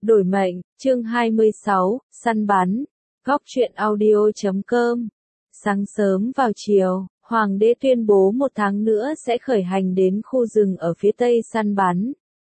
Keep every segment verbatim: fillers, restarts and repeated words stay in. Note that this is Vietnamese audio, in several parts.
Đổi mệnh, chương hai mươi sáu, săn bắn. Góc truyện audio chấm com. Sáng sớm vào chiều, Hoàng đế tuyên bố một tháng nữa sẽ khởi hành đến khu rừng ở phía tây săn bắn.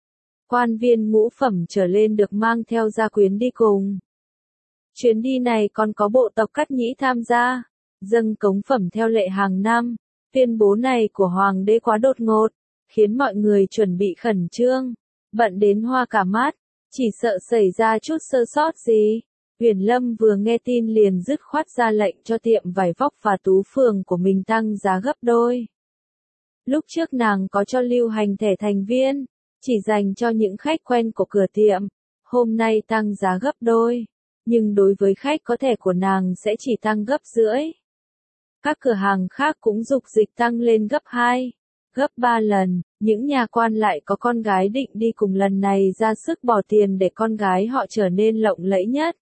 Quan viên ngũ phẩm trở lên được mang theo gia quyến đi cùng. Chuyến đi này còn có bộ tộc Cát Nhĩ tham gia, dâng cống phẩm theo lệ hàng năm. Tuyên bố này của Hoàng đế quá đột ngột, khiến mọi người chuẩn bị khẩn trương, bận đến hoa cả mắt, chỉ sợ xảy ra chút sơ sót gì. Uyển Lâm vừa nghe tin liền dứt khoát ra lệnh cho tiệm vải vóc và tú phường của mình tăng giá gấp đôi. Lúc trước nàng có cho lưu hành thẻ thành viên, chỉ dành cho những khách quen của cửa tiệm, hôm nay tăng giá gấp đôi, nhưng đối với khách có thẻ của nàng sẽ chỉ tăng gấp rưỡi. Các cửa hàng khác cũng dục dịch tăng lên gấp hai, gấp ba lần, những nhà quan lại có con gái định đi cùng lần này ra sức bỏ tiền để con gái họ trở nên lộng lẫy nhất.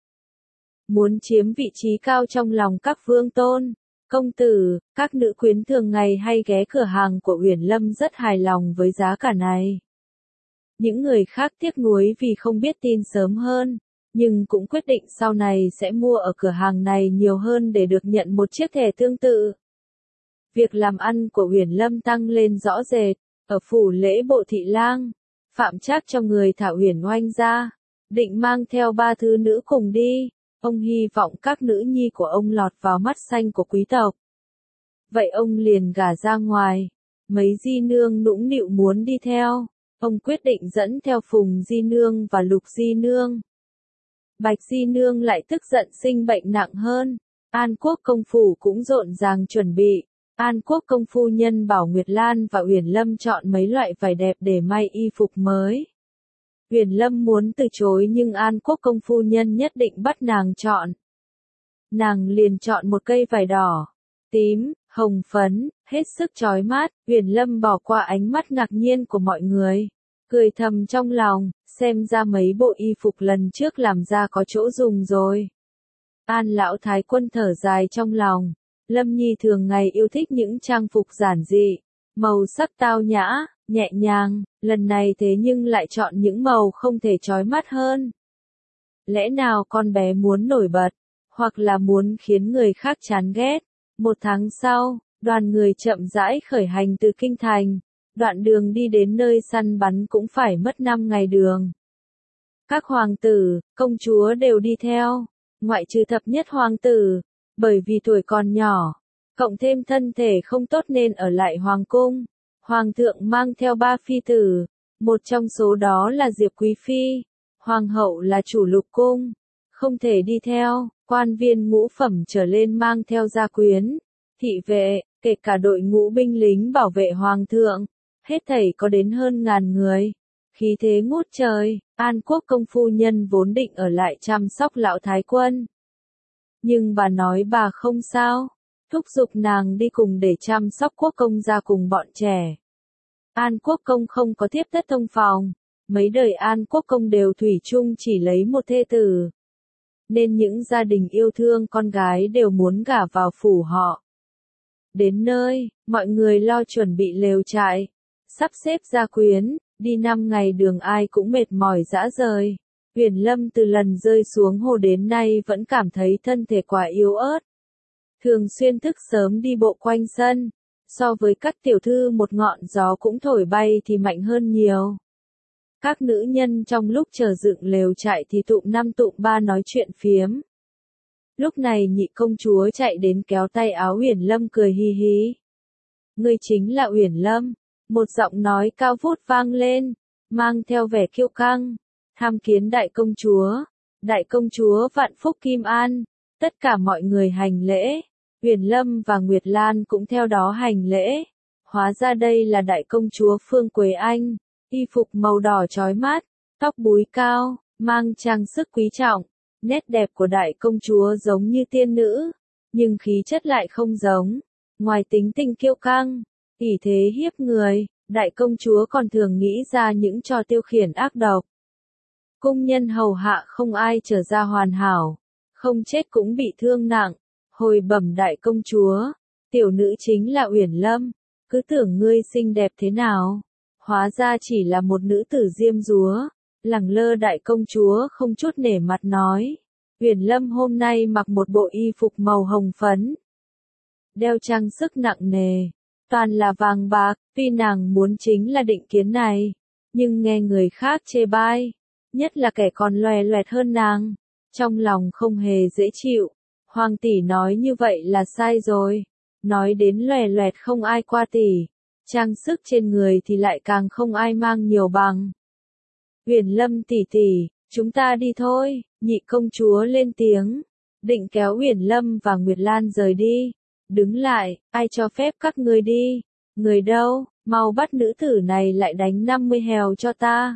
Muốn chiếm vị trí cao trong lòng các vương tôn, công tử, các nữ quyến thường ngày hay ghé cửa hàng của Uyển Lâm rất hài lòng với giá cả này. Những người khác tiếc nuối vì không biết tin sớm hơn, nhưng cũng quyết định sau này sẽ mua ở cửa hàng này nhiều hơn để được nhận một chiếc thẻ tương tự. Việc làm ăn của Uyển Lâm tăng lên rõ rệt, ở phủ lễ bộ thị lang, Phạm Trác cho người thả Uyển Oanh ra, định mang theo ba thứ nữ cùng đi, ông hy vọng các nữ nhi của ông lọt vào mắt xanh của quý tộc. Vậy ông liền gả ra ngoài, mấy di nương nũng nịu muốn đi theo, ông quyết định dẫn theo Phùng di nương và Lục di nương. Bạch di nương lại tức giận sinh bệnh nặng hơn, An Quốc công phủ cũng rộn ràng chuẩn bị. An Quốc công phu nhân bảo Nguyệt Lan và Uyển Lâm chọn mấy loại vải đẹp để may y phục mới. Uyển Lâm muốn từ chối nhưng An Quốc công phu nhân nhất định bắt nàng chọn. Nàng liền chọn một cây vải đỏ, tím, hồng phấn, hết sức chói mắt. Uyển Lâm bỏ qua ánh mắt ngạc nhiên của mọi người, cười thầm trong lòng, xem ra mấy bộ y phục lần trước làm ra có chỗ dùng rồi. An lão thái quân thở dài trong lòng. Lâm Nhi thường ngày yêu thích những trang phục giản dị, màu sắc tao nhã, nhẹ nhàng, lần này thế nhưng lại chọn những màu không thể chói mắt hơn. Lẽ nào con bé muốn nổi bật, hoặc là muốn khiến người khác chán ghét? Một tháng sau, đoàn người chậm rãi khởi hành từ kinh thành, đoạn đường đi đến nơi săn bắn cũng phải mất năm ngày đường. Các hoàng tử, công chúa đều đi theo, ngoại trừ thập nhất hoàng tử. Bởi vì tuổi còn nhỏ, cộng thêm thân thể không tốt nên ở lại hoàng cung. Hoàng thượng mang theo ba phi tử, một trong số đó là Diệp Quý Phi, hoàng hậu là chủ lục cung, không thể đi theo. Quan viên ngũ phẩm trở lên mang theo gia quyến, thị vệ, kể cả đội ngũ binh lính bảo vệ hoàng thượng, hết thảy có đến hơn ngàn người. Khí thế ngút trời, An Quốc công phu nhân vốn định ở lại chăm sóc lão thái quân. Nhưng bà nói bà không sao, thúc giục nàng đi cùng để chăm sóc quốc công gia cùng bọn trẻ. An Quốc công không có tiếp thất thông phòng, mấy đời An Quốc công đều thủy chung chỉ lấy một thê tử. Nên những gia đình yêu thương con gái đều muốn gả vào phủ họ. Đến nơi, mọi người lo chuẩn bị lều trại, sắp xếp gia quyến, đi năm ngày đường ai cũng mệt mỏi rã rời. Uyển Lâm từ lần rơi xuống hồ đến nay vẫn cảm thấy thân thể quá yếu ớt. Thường xuyên thức sớm đi bộ quanh sân, so với các tiểu thư một ngọn gió cũng thổi bay thì mạnh hơn nhiều. Các nữ nhân trong lúc chờ dựng lều trại thì tụm năm tụm ba nói chuyện phiếm. Lúc này nhị công chúa chạy đến kéo tay áo Uyển Lâm cười hi hí. Ngươi chính là Uyển Lâm, một giọng nói cao vút vang lên, mang theo vẻ kiêu căng. Tham kiến đại công chúa, đại công chúa vạn phúc kim an, tất cả mọi người hành lễ, Uyển Lâm và Nguyệt Lan cũng theo đó hành lễ. Hóa ra đây là đại công chúa Phương Quế Anh, y phục màu đỏ chói mắt, tóc búi cao, mang trang sức quý trọng, nét đẹp của đại công chúa giống như tiên nữ, nhưng khí chất lại không giống. Ngoài tính tình kiêu căng, ỷ thế hiếp người, đại công chúa còn thường nghĩ ra những trò tiêu khiển ác độc. Cung nhân hầu hạ không ai trở ra hoàn hảo, không chết cũng bị thương nặng. Hồi bẩm đại công chúa, tiểu nữ chính là Uyển Lâm, cứ tưởng ngươi xinh đẹp thế nào, hóa ra chỉ là một nữ tử diêm dúa. Lẳng lơ đại công chúa không chút nể mặt nói. Uyển Lâm hôm nay mặc một bộ y phục màu hồng phấn. Đeo trang sức nặng nề. Toàn là vàng bạc, tuy nàng muốn chính là định kiến này. Nhưng nghe người khác chê bai. Nhất là kẻ còn loè loẹt hơn nàng. Trong lòng không hề dễ chịu. Hoàng tỷ nói như vậy là sai rồi. Nói đến loè loẹt không ai qua tỷ. Trang sức trên người thì lại càng không ai mang nhiều bằng. Uyển Lâm tỷ tỷ, chúng ta đi thôi, nhị công chúa lên tiếng. Định kéo Uyển Lâm và Nguyệt Lan rời đi. Đứng lại, ai cho phép các ngươi đi? Người đâu, mau bắt nữ tử này lại đánh năm mươi hèo cho ta.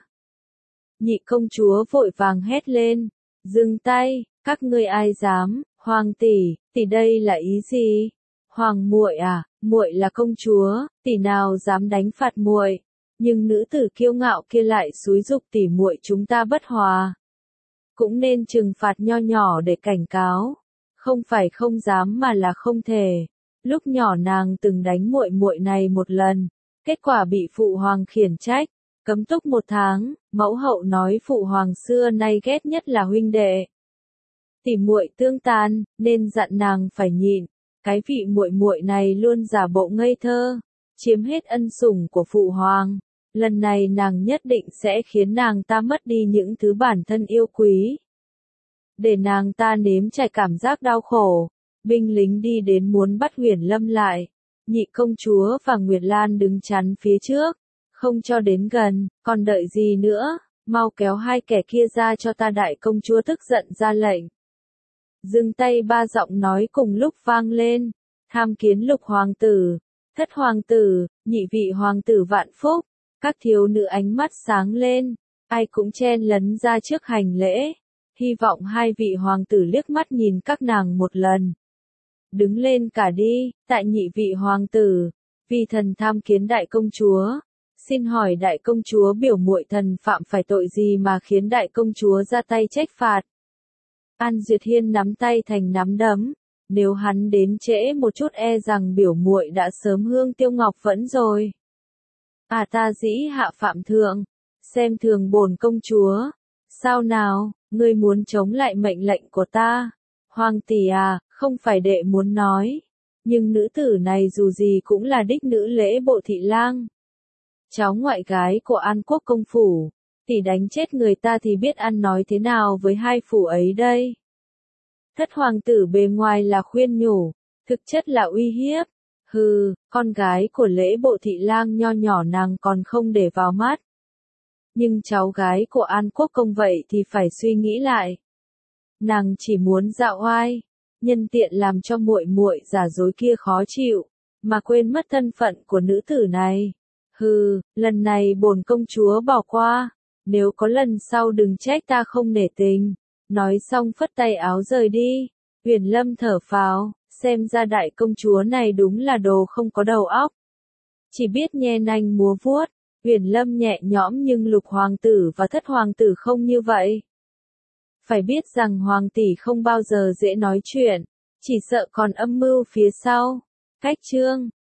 Nhị công chúa vội vàng hét lên. Dừng tay, các ngươi ai dám, Hoàng tỷ, tỷ đây là ý gì? Hoàng muội à, muội là công chúa, tỷ nào dám đánh phạt muội? Nhưng nữ tử kiêu ngạo kia lại xúi giục tỷ muội chúng ta bất hòa. Cũng nên trừng phạt nho nhỏ để cảnh cáo. Không phải không dám mà là không thể. Lúc nhỏ nàng từng đánh muội muội này một lần, kết quả bị phụ hoàng khiển trách, cấm túc một tháng. Mẫu hậu nói phụ hoàng xưa nay ghét nhất là huynh đệ. Tỷ muội tương tàn, nên dặn nàng phải nhịn. Cái vị muội muội này luôn giả bộ ngây thơ, chiếm hết ân sủng của phụ hoàng. Lần này nàng nhất định sẽ khiến nàng ta mất đi những thứ bản thân yêu quý. Để nàng ta nếm trải cảm giác đau khổ. Binh lính đi đến muốn bắt Uyển Lâm lại. Nhị công chúa và Nguyệt Lan đứng chắn phía trước, không cho đến gần, còn đợi gì nữa, mau kéo hai kẻ kia ra cho ta. Đại công chúa tức giận ra lệnh. Dừng tay, ba giọng nói cùng lúc vang lên. Tham kiến lục hoàng tử, thất hoàng tử, nhị vị hoàng tử vạn phúc. Các thiếu nữ ánh mắt sáng lên, ai cũng chen lấn ra trước hành lễ. Hy vọng hai vị hoàng tử liếc mắt nhìn các nàng một lần. Đứng lên cả đi, tại nhị vị hoàng tử, vì thần tham kiến đại công chúa. Xin hỏi đại công chúa biểu muội thần phạm phải tội gì mà khiến đại công chúa ra tay trách phạt? An Duyệt Hiên nắm tay thành nắm đấm. Nếu hắn đến trễ một chút e rằng biểu muội đã sớm hương tiêu ngọc vẫn rồi. À ta dĩ hạ phạm thượng, xem thường bổn công chúa. Sao nào, ngươi muốn chống lại mệnh lệnh của ta? Hoàng tỷ à, không phải đệ muốn nói. Nhưng nữ tử này dù gì cũng là đích nữ lễ bộ thị lang. Cháu ngoại gái của An Quốc công phủ. Tỷ đánh chết người ta thì biết ăn nói thế nào với hai phủ ấy đây? Thất hoàng tử bề ngoài là khuyên nhủ, thực chất là uy hiếp. Hừ, con gái của lễ bộ thị lang nho nhỏ nàng còn không để vào mắt. Nhưng cháu gái của An Quốc công vậy thì phải suy nghĩ lại. Nàng chỉ muốn dạo oai, nhân tiện làm cho muội muội giả dối kia khó chịu, mà quên mất thân phận của nữ tử này. Hừ, lần này bổn công chúa bỏ qua, nếu có lần sau đừng trách ta không nể tình. Nói xong phất tay áo rời đi. Uyển Lâm thở phào, xem ra đại công chúa này đúng là đồ không có đầu óc. Chỉ biết nhe nanh múa vuốt. Uyển Lâm nhẹ nhõm nhưng lục hoàng tử và thất hoàng tử không như vậy. Phải biết rằng hoàng tỷ không bao giờ dễ nói chuyện, chỉ sợ còn âm mưu phía sau. Cách chương